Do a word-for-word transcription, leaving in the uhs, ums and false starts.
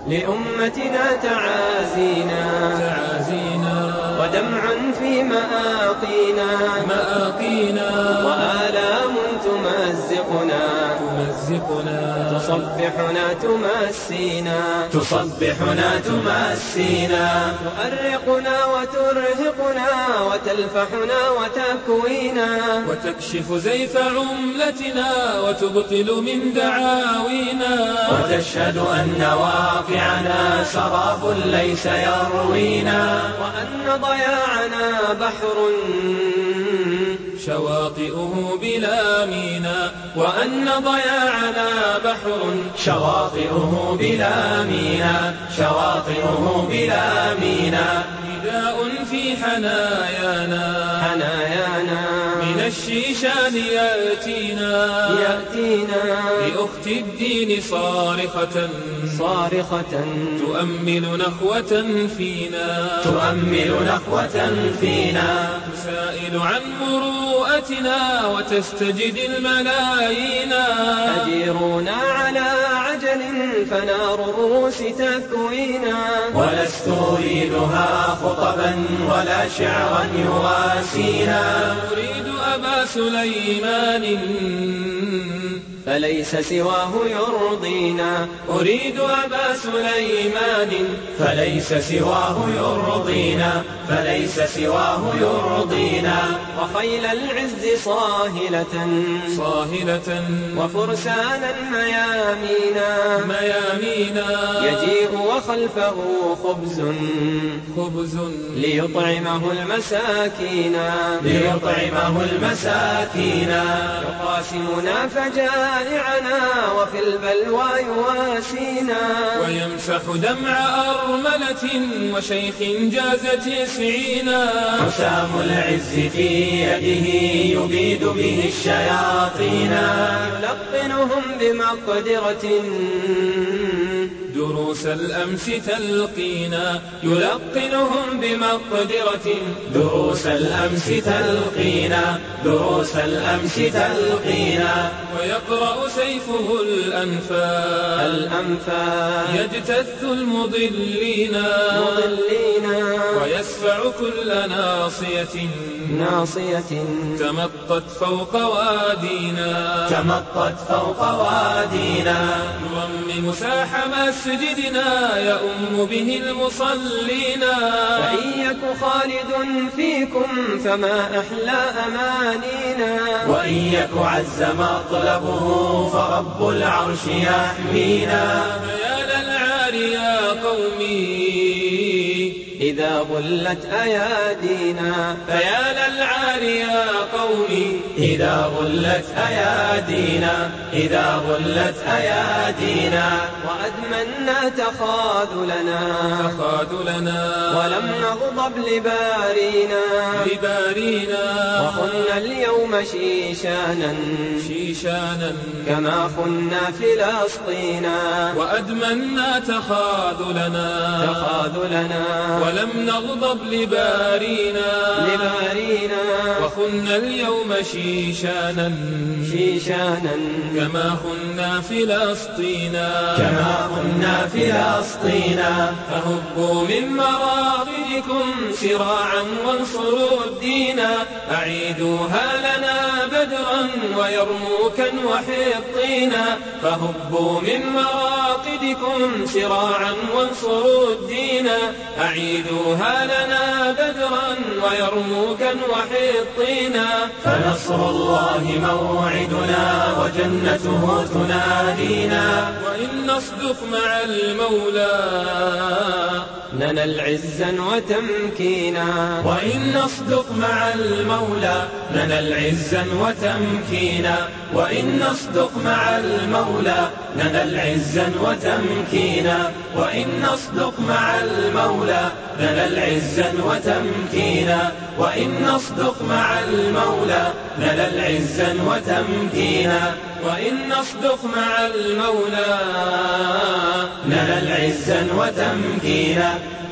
لأمتنا تعازينا تعازينا ودمع في مآقينا مآقينا وآلام تمزقنا تمزقنا تصبحنا تمسينا تصبحنا تمسينا تؤرقنا وترهقنا وتلفحنا وتكوينا وتكشف زيف عملتنا وتبطل من دعاوينا وتشهد أن واقعنا سراب ليس يروينا وأن ضياعنا بحر شواطئه بلا مينا وأن ضياعنا بحر شواطئه بلا مينا شواطئه بلا مينا نداء في حنايانا حنايانا من الشيشان يأتينا يأتينا لأخت الدين صارخة صارخة تؤمل نخوة فينا تؤمل نخوة فينا تسائل عن مروءتنا وتستجد الملايين أجيرونا على عجل فنار الروس تكوينا ولست أريدها خطبا ولا شعرا يواسينا أريد أبا سليمان فليس سواه يرضينا أريد أبا سليمان فليس سواه يرضينا فليس سواه يرضينا وخيل العز صاهلة صاهلة وفرسانا ميامينا ميامينا يجيء وخلفه خبز خبز ليطعمه المساكين ليطعمه المساكين يقاسمنا فجائعنا وفي البلوى يواسينا ويمسح دمع أرملة وشيخ جاز تسعينا حسام العز في يده يبيد به الشياطين يلقنهم بمقدرة دروس الأمس تلقينا يلقنهم بمقدرة دروس الأمس تلقينا دروس الأمس تلقينا ويقرأ سيفه الأنفال الأنفال يجتث المضلين مضلين ويسفع كل ناصية ناصية تمطت فوق وادينا تمطت فوق وادينا يرمم ساح مسجدنا يؤم به المصلين وإن يك خالد فيكم فما أحلى أمانينا وإن يك عز مطلبه فرب العرش يحمينا فيا للعار يا قومي إذا غلت أيادينا فيا للعار يا قومي إذا غلت أيادينا إذا غلت أيادينا وأدمنا تخاذلنا تخاذلنا ولم نغضب لبارينا لبارينا وخنا اليوم شيشانا شيشانا كما خنا فلسطينا وأدمنا تخاذلنا تخاذلنا ولم نغضب لبارينا لبارينا وخنا اليوم شيشانا شيشانا كما خنا فلسطينا كما خنا فلسطينا فهبوا من مراقدكم سراعا وانصروا الدين أعيدوها لنا بدرا ويرموكا وحطينا فهبوا من مراقدكم سراعا وانصروا الدين أعيدوها لنا بدرا ويرموكا وحطينا فنصر الله موعدنا وجنته تنادينا وإن نصدق مع المولى ننال عزا وتمكينا وإن نصدق مع المولى ننال عزا وتمكينا وإن نصدق مع المولى ننال عزا وتمكينا وإن نصدق مع المولى ننال عزا وتمكينا وإن نصدق مع المولى ننال عزا وتمكينا وإن نصدق مع المولى ننال عزا وتمكينا